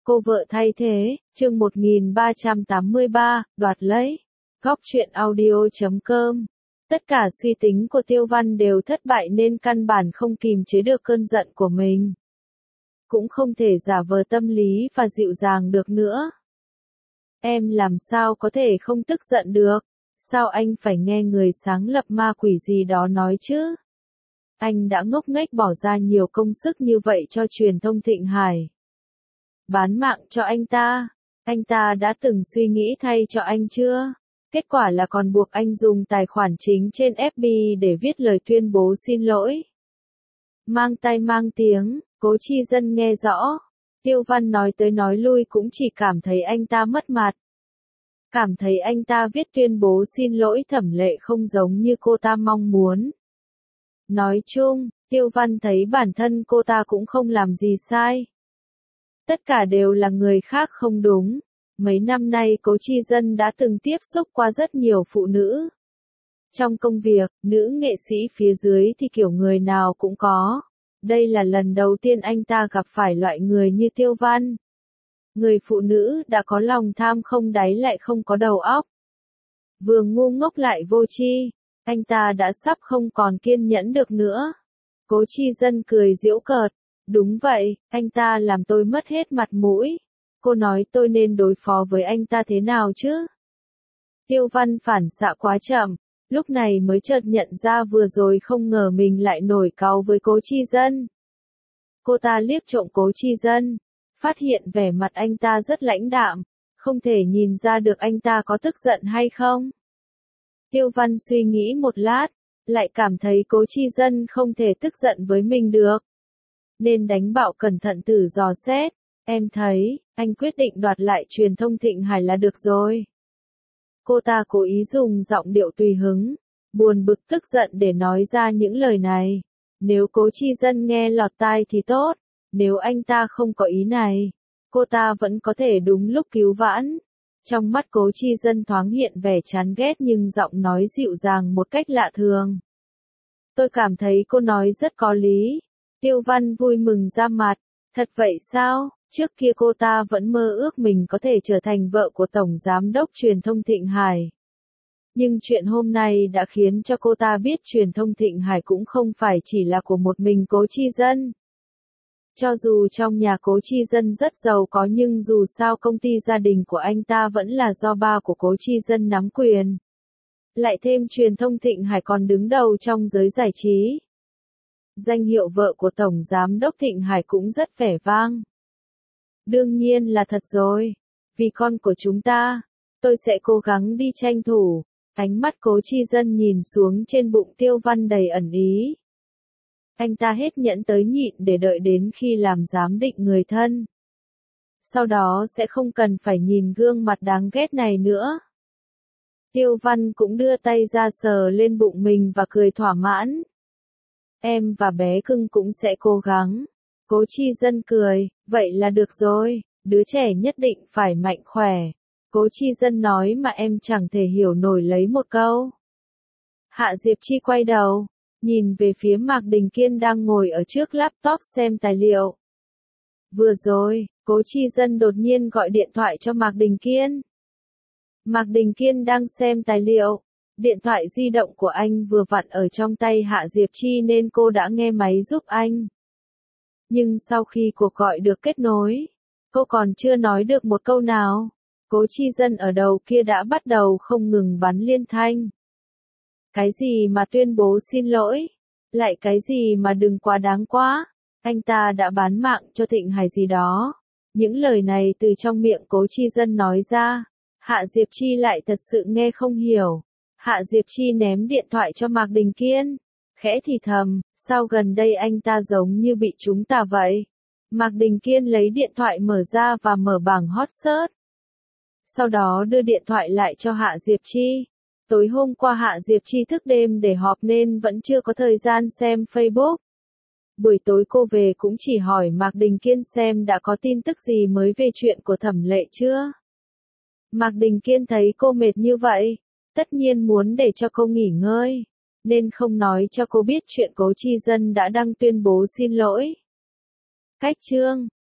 Cô vợ thay thế, chương 1383, đoạt lấy. Góc truyện audio.com. Tất cả suy tính của Tiêu Văn đều thất bại nên căn bản không kìm chế được cơn giận của mình. Cũng không thể giả vờ tâm lý và dịu dàng được nữa. Em làm sao có thể không tức giận được? Sao anh phải nghe người sáng lập ma quỷ gì đó nói chứ? Anh đã ngốc nghếch bỏ ra nhiều công sức như vậy cho truyền thông Thịnh Hải. Bán mạng cho anh ta đã từng suy nghĩ thay cho anh chưa? Kết quả là còn buộc anh dùng tài khoản chính trên FB để viết lời tuyên bố xin lỗi. Mang tay mang tiếng, Cố Chi Dân nghe rõ. Tiêu Văn nói tới nói lui cũng chỉ cảm thấy anh ta mất mặt. Cảm thấy anh ta viết tuyên bố xin lỗi Thẩm Lệ không giống như cô ta mong muốn. Nói chung, Tiêu Văn thấy bản thân cô ta cũng không làm gì sai. Tất cả đều là người khác không đúng. Mấy năm nay Cố Chi Dân đã từng tiếp xúc qua rất nhiều phụ nữ. Trong công việc, nữ nghệ sĩ phía dưới thì kiểu người nào cũng có. Đây là lần đầu tiên anh ta gặp phải loại người như Tiêu Văn. Người phụ nữ đã có lòng tham không đáy lại không có đầu óc. Vừa ngu ngốc lại vô tri, anh ta đã sắp không còn kiên nhẫn được nữa. Cố Chi Dân cười giễu cợt. Đúng vậy, anh ta làm tôi mất hết mặt mũi. Cô nói tôi nên đối phó với anh ta thế nào chứ? Tiêu Văn phản xạ quá chậm, lúc này mới chợt nhận ra vừa rồi không ngờ mình lại nổi cáu với Cố Chi Dân. Cô ta liếc trộm Cố Chi Dân, phát hiện vẻ mặt anh ta rất lãnh đạm, không thể nhìn ra được anh ta có tức giận hay không. Tiêu Văn suy nghĩ một lát, lại cảm thấy Cố Chi Dân không thể tức giận với mình được. Nên đánh bạo cẩn thận thử dò xét, em thấy, anh quyết định đoạt lại truyền thông Thịnh Hải là được rồi. Cô ta cố ý dùng giọng điệu tùy hứng, buồn bực tức giận để nói ra những lời này. Nếu Cố Chi Dân nghe lọt tai thì tốt, nếu anh ta không có ý này, cô ta vẫn có thể đúng lúc cứu vãn. Trong mắt Cố Chi Dân thoáng hiện vẻ chán ghét nhưng giọng nói dịu dàng một cách lạ thường. Tôi cảm thấy cô nói rất có lý. Tiêu Văn vui mừng ra mặt, thật vậy sao? Trước kia cô ta vẫn mơ ước mình có thể trở thành vợ của Tổng Giám đốc truyền thông Thịnh Hải. Nhưng chuyện hôm nay đã khiến cho cô ta biết truyền thông Thịnh Hải cũng không phải chỉ là của một mình Cố Chi Dân. Cho dù trong nhà Cố Chi Dân rất giàu có nhưng dù sao công ty gia đình của anh ta vẫn là do ba của Cố Chi Dân nắm quyền. Lại thêm truyền thông Thịnh Hải còn đứng đầu trong giới giải trí. Danh hiệu vợ của Tổng Giám đốc Thịnh Hải cũng rất vẻ vang. Đương nhiên là thật rồi. Vì con của chúng ta, tôi sẽ cố gắng đi tranh thủ. Ánh mắt Cố Chi Dân nhìn xuống trên bụng Tiêu Văn đầy ẩn ý. Anh ta hết nhẫn tới nhịn để đợi đến khi làm giám định người thân. Sau đó sẽ không cần phải nhìn gương mặt đáng ghét này nữa. Tiêu Văn cũng đưa tay ra sờ lên bụng mình và cười thỏa mãn. Em và bé cưng cũng sẽ cố gắng. Cố Chi Dân cười, vậy là được rồi, đứa trẻ nhất định phải mạnh khỏe. Cố Chi Dân nói mà em chẳng thể hiểu nổi lấy một câu. Hạ Diệp Chi quay đầu, nhìn về phía Mạc Đình Kiên đang ngồi ở trước laptop xem tài liệu. Vừa rồi, Cố Chi Dân đột nhiên gọi điện thoại cho Mạc Đình Kiên. Mạc Đình Kiên đang xem tài liệu. Điện thoại di động của anh vừa vặn ở trong tay Hạ Diệp Chi nên cô đã nghe máy giúp anh. Nhưng sau khi cuộc gọi được kết nối, cô còn chưa nói được một câu nào. Cố Chi Dân ở đầu kia đã bắt đầu không ngừng bắn liên thanh. Cái gì mà tuyên bố xin lỗi? Lại cái gì mà đừng quá đáng quá? Anh ta đã bán mạng cho Thịnh Hải gì đó. Những lời này từ trong miệng Cố Chi Dân nói ra, Hạ Diệp Chi lại thật sự nghe không hiểu. Hạ Diệp Chi ném điện thoại cho Mạc Đình Kiên, khẽ thì thầm, sao gần đây anh ta giống như bị trúng tà vậy? Mạc Đình Kiên lấy điện thoại mở ra và mở bảng hot search. Sau đó đưa điện thoại lại cho Hạ Diệp Chi. Tối hôm qua Hạ Diệp Chi thức đêm để họp nên vẫn chưa có thời gian xem Facebook. Buổi tối cô về cũng chỉ hỏi Mạc Đình Kiên xem đã có tin tức gì mới về chuyện của Thẩm Lệ chưa. Mạc Đình Kiên thấy cô mệt như vậy, tất nhiên muốn để cho cô nghỉ ngơi, nên không nói cho cô biết chuyện Cố Chi Dân đã đăng tuyên bố xin lỗi. Cách chương